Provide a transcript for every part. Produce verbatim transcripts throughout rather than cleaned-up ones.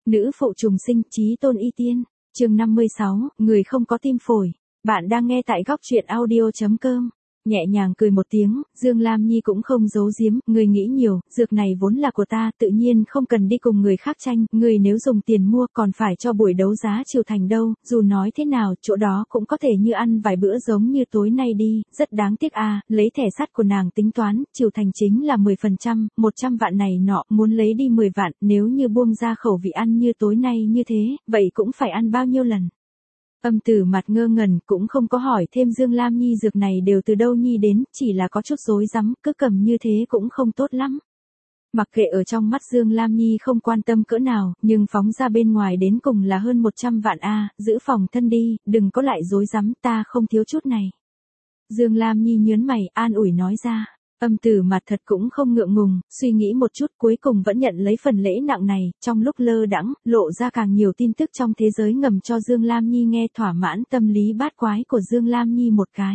Nữ phụ trùng sinh, chí tôn y tiên. Chương năm mươi sáu, người không có tim phổi. Bạn đang nghe tại góc truyện audio chấm com. Nhẹ nhàng cười một tiếng, Dương Lam Nhi cũng không giấu giếm, người nghĩ nhiều, dược này vốn là của ta, tự nhiên không cần đi cùng người khác tranh, người nếu dùng tiền mua còn phải cho buổi đấu giá Triều Thành đâu, dù nói thế nào, chỗ đó cũng có thể như ăn vài bữa giống như tối nay đi, rất đáng tiếc à, lấy thẻ sắt của nàng tính toán, Triều Thành chính là mười phần trăm, một trăm vạn này nọ, muốn lấy đi mười vạn, nếu như buông ra khẩu vị ăn như tối nay như thế, vậy cũng phải ăn bao nhiêu lần. Âm Tử mặt ngơ ngẩn, cũng không có hỏi thêm Dương Lam Nhi dược này đều từ đâu nhi đến, chỉ là có chút rối rắm, cứ cầm như thế cũng không tốt lắm. Mặc kệ ở trong mắt Dương Lam Nhi không quan tâm cỡ nào, nhưng phóng ra bên ngoài đến cùng là hơn một trăm vạn a, giữ phòng thân đi, đừng có lại rối rắm, ta không thiếu chút này. Dương Lam Nhi nhớn mày, an ủi nói ra. Âm Tử mặt thật cũng không ngượng ngùng, suy nghĩ một chút cuối cùng vẫn nhận lấy phần lễ nặng này, trong lúc lơ đãng, lộ ra càng nhiều tin tức trong thế giới ngầm cho Dương Lam Nhi nghe, thỏa mãn tâm lý bát quái của Dương Lam Nhi một cái.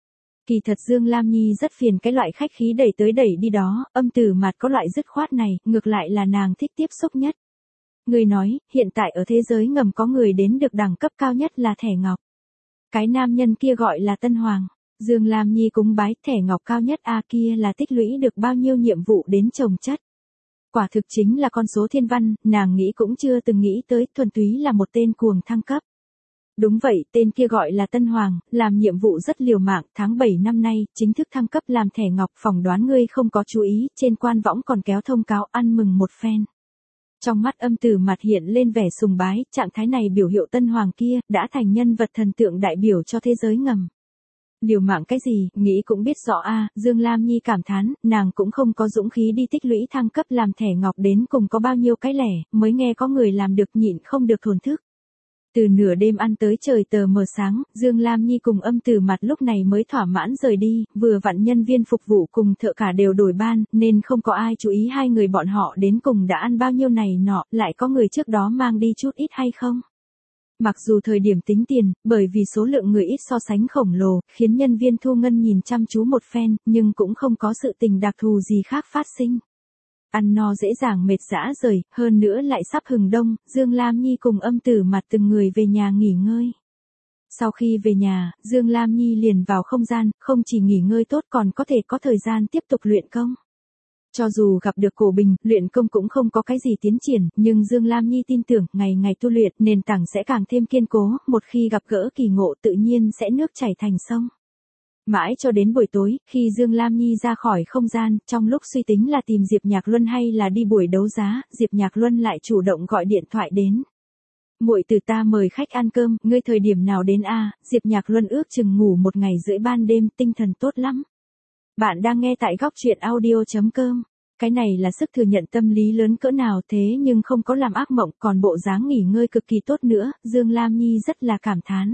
Kỳ thật Dương Lam Nhi rất phiền cái loại khách khí đẩy tới đẩy đi đó, Âm Tử mặt có loại dứt khoát này, ngược lại là nàng thích tiếp xúc nhất. Người nói, hiện tại ở thế giới ngầm có người đến được đẳng cấp cao nhất là thẻ ngọc. Cái nam nhân kia gọi là Tân Hoàng. Dương Lam Nhi cúng bái, thẻ ngọc cao nhất a kia là tích lũy được bao nhiêu nhiệm vụ đến chồng chất. Quả thực chính là con số thiên văn, nàng nghĩ cũng chưa từng nghĩ tới, thuần túy là một tên cuồng thăng cấp. Đúng vậy, tên kia gọi là Tân Hoàng, làm nhiệm vụ rất liều mạng, tháng bảy năm nay, chính thức thăng cấp làm thẻ ngọc, phỏng đoán ngươi không có chú ý, trên quan võng còn kéo thông cáo ăn mừng một phen. Trong mắt Âm Tử mặt hiện lên vẻ sùng bái, trạng thái này biểu hiệu Tân Hoàng kia, đã thành nhân vật thần tượng đại biểu cho thế giới ngầm. Liều mạng cái gì, nghĩ cũng biết rõ a, Dương Lam Nhi cảm thán, nàng cũng không có dũng khí đi tích lũy thăng cấp làm thẻ ngọc đến cùng có bao nhiêu cái lẻ, mới nghe có người làm được nhịn không được thổn thức. Từ nửa đêm ăn tới trời tờ mờ sáng, Dương Lam Nhi cùng Âm Tử mặt lúc này mới thỏa mãn rời đi, vừa vặn nhân viên phục vụ cùng thợ cả đều đổi ban, nên không có ai chú ý hai người bọn họ đến cùng đã ăn bao nhiêu này nọ, lại có người trước đó mang đi chút ít hay không. Mặc dù thời điểm tính tiền, bởi vì số lượng người ít so sánh khổng lồ, khiến nhân viên thu ngân nhìn chăm chú một phen, nhưng cũng không có sự tình đặc thù gì khác phát sinh. Ăn no dễ dàng mệt rã rời, hơn nữa lại sắp hừng đông, Dương Lam Nhi cùng Âm Tử mặt từng người về nhà nghỉ ngơi. Sau khi về nhà, Dương Lam Nhi liền vào không gian, không chỉ nghỉ ngơi tốt còn có thể có thời gian tiếp tục luyện công. Cho dù gặp được Cổ Bình, luyện công cũng không có cái gì tiến triển, nhưng Dương Lam Nhi tin tưởng, ngày ngày tu luyện, nền tảng sẽ càng thêm kiên cố, một khi gặp gỡ kỳ ngộ tự nhiên sẽ nước chảy thành sông. Mãi cho đến buổi tối, khi Dương Lam Nhi ra khỏi không gian, trong lúc suy tính là tìm Diệp Nhạc Luân hay là đi buổi đấu giá, Diệp Nhạc Luân lại chủ động gọi điện thoại đến. Muội từ ta mời khách ăn cơm, ngươi thời điểm nào đến a? Diệp Nhạc Luân ước chừng ngủ một ngày rưỡi ban đêm, tinh thần tốt lắm. Bạn đang nghe tại góc truyện audio chấm com. Cái này là sức thừa nhận tâm lý lớn cỡ nào thế nhưng không có làm ác mộng, còn bộ dáng nghỉ ngơi cực kỳ tốt nữa, Dương Lam Nhi rất là cảm thán.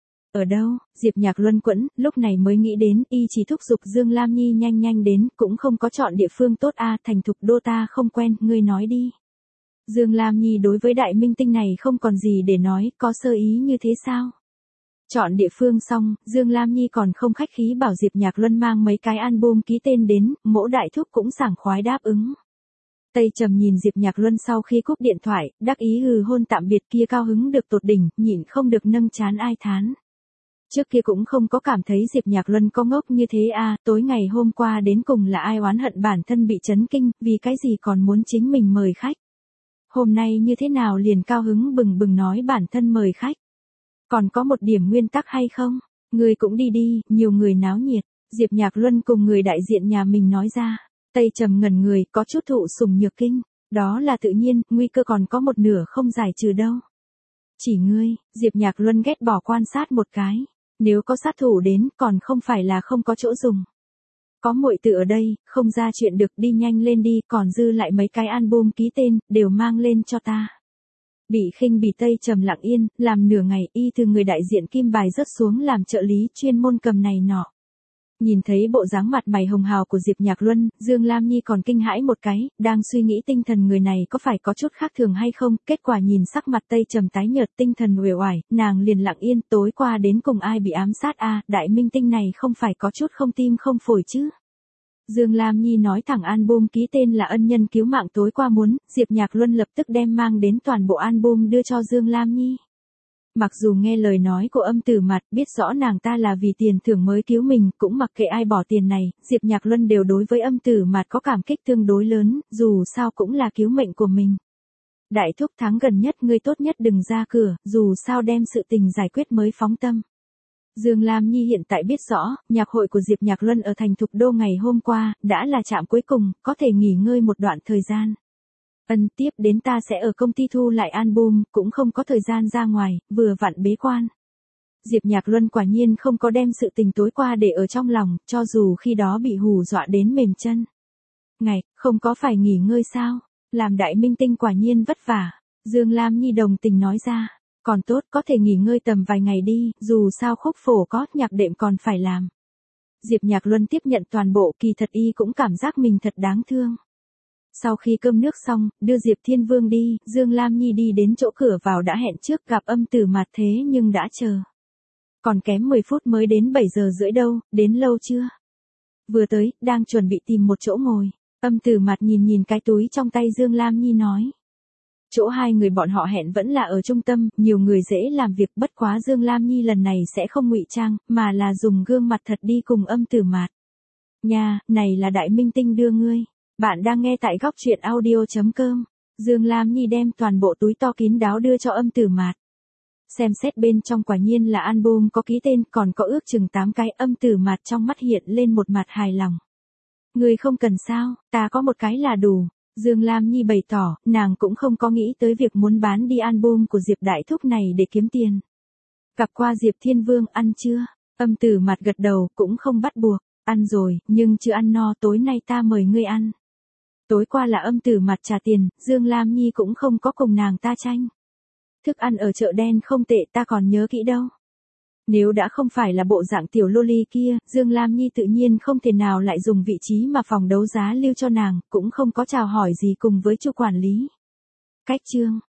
Ở đâu, Diệp Nhạc Luân quẫn, lúc này mới nghĩ đến, y chỉ thúc giục Dương Lam Nhi nhanh nhanh đến, cũng không có chọn địa phương tốt a, thành thục đô ta không quen, ngươi nói đi. Dương Lam Nhi đối với đại minh tinh này không còn gì để nói, có sơ ý như thế sao? Chọn địa phương xong, Dương Lam Nhi còn không khách khí bảo Diệp Nhạc Luân mang mấy cái album ký tên đến, Mỗ đại thúc cũng sảng khoái đáp ứng. Tây Trầm nhìn Diệp Nhạc Luân sau khi cúp điện thoại, đắc ý hừ hôn tạm biệt kia cao hứng được tột đỉnh, nhịn không được nâng chán ai thán. Trước kia cũng không có cảm thấy Diệp Nhạc Luân có ngốc như thế à, tối ngày hôm qua đến cùng là ai oán hận bản thân bị chấn kinh, vì cái gì còn muốn chính mình mời khách. Hôm nay như thế nào liền cao hứng bừng bừng nói bản thân mời khách. Còn có một điểm nguyên tắc hay không? Người cũng đi đi, nhiều người náo nhiệt. Diệp Nhạc Luân cùng người đại diện nhà mình nói ra. Tây Trầm ngẩn người, có chút thụ sủng nhược kinh. Đó là tự nhiên, nguy cơ còn có một nửa không giải trừ đâu. Chỉ ngươi, Diệp Nhạc Luân ghét bỏ quan sát một cái. Nếu có sát thủ đến, còn không phải là không có chỗ dùng. Có muội tử ở đây, không ra chuyện được, đi nhanh lên đi, còn dư lại mấy cái album ký tên, đều mang lên cho ta. Bị khinh bỉ Tây Trầm lặng yên, làm nửa ngày, y từ người đại diện kim bài rớt xuống làm trợ lý chuyên môn cầm này nọ. Nhìn thấy bộ dáng mặt mày hồng hào của Diệp Nhạc Luân, Dương Lam Nhi còn kinh hãi một cái, đang suy nghĩ tinh thần người này có phải có chút khác thường hay không, kết quả nhìn sắc mặt Tây Trầm tái nhợt, tinh thần uể oải, nàng liền lặng yên, tối qua đến cùng ai bị ám sát a, đại minh tinh này không phải có chút không tim không phổi chứ. Dương Lam Nhi nói thẳng album ký tên là ân nhân cứu mạng tối qua muốn, Diệp Nhạc Luân lập tức đem mang đến toàn bộ album đưa cho Dương Lam Nhi. Mặc dù nghe lời nói của Âm Tử Mạt, biết rõ nàng ta là vì tiền thưởng mới cứu mình, cũng mặc kệ ai bỏ tiền này, Diệp Nhạc Luân đều đối với Âm Tử Mạt có cảm kích tương đối lớn, dù sao cũng là cứu mệnh của mình. Đại thúc tháng gần nhất ngươi tốt nhất đừng ra cửa, dù sao đem sự tình giải quyết mới phóng tâm. Dương Lam Nhi hiện tại biết rõ, nhạc hội của Diệp Nhạc Luân ở thành Thục Đô ngày hôm qua, đã là trạm cuối cùng, có thể nghỉ ngơi một đoạn thời gian. Ân tiếp đến ta sẽ ở công ty thu lại album, cũng không có thời gian ra ngoài, vừa vặn bế quan. Diệp Nhạc Luân quả nhiên không có đem sự tình tối qua để ở trong lòng, cho dù khi đó bị hù dọa đến mềm chân. Ngày, không có phải nghỉ ngơi sao? Làm đại minh tinh quả nhiên vất vả. Dương Lam Nhi đồng tình nói ra. Còn tốt có thể nghỉ ngơi tầm vài ngày đi, dù sao khúc phổ có, nhạc đệm còn phải làm. Diệp Nhạc Luân tiếp nhận toàn bộ, kỳ thật y cũng cảm giác mình thật đáng thương. Sau khi cơm nước xong, đưa Diệp Thiên Vương đi, Dương Lam Nhi đi đến chỗ cửa vào đã hẹn trước gặp Âm Tử Mạt thế nhưng đã chờ. Còn kém mười phút mới đến bảy giờ rưỡi đâu, đến lâu chưa? Vừa tới, đang chuẩn bị tìm một chỗ ngồi. Âm Tử Mạt nhìn nhìn cái túi trong tay Dương Lam Nhi nói. Chỗ hai người bọn họ hẹn vẫn là ở trung tâm, nhiều người dễ làm việc, bất quá Dương Lam Nhi lần này sẽ không ngụy trang, mà là dùng gương mặt thật đi cùng Âm Tử Mạt. Nha, này là đại minh tinh đưa ngươi. Bạn đang nghe tại góc truyện audio chấm com. Dương Lam Nhi đem toàn bộ túi to kín đáo đưa cho Âm Tử Mạt. Xem xét bên trong quả nhiên là album có ký tên, còn có ước chừng tám cái. Âm Tử Mạt trong mắt hiện lên một mặt hài lòng. Ngươi không cần sao, ta có một cái là đủ. Dương Lam Nhi bày tỏ, nàng cũng không có nghĩ tới việc muốn bán đi album của Diệp Đại Thúc này để kiếm tiền. Gặp qua Diệp Thiên Vương ăn chưa? Âm Tử Mạt gật đầu, cũng không bắt buộc. Ăn rồi, nhưng chưa ăn no, tối nay ta mời ngươi ăn. Tối qua là Âm Tử Mạt trả tiền, Dương Lam Nhi cũng không có cùng nàng ta tranh. Thức ăn ở chợ đen không tệ, ta còn nhớ kỹ đâu. Nếu đã không phải là bộ dạng tiểu loli kia, Dương Lam Nhi tự nhiên không thể nào lại dùng vị trí mà phòng đấu giá lưu cho nàng, cũng không có chào hỏi gì cùng với chu quản lý. Cách chương,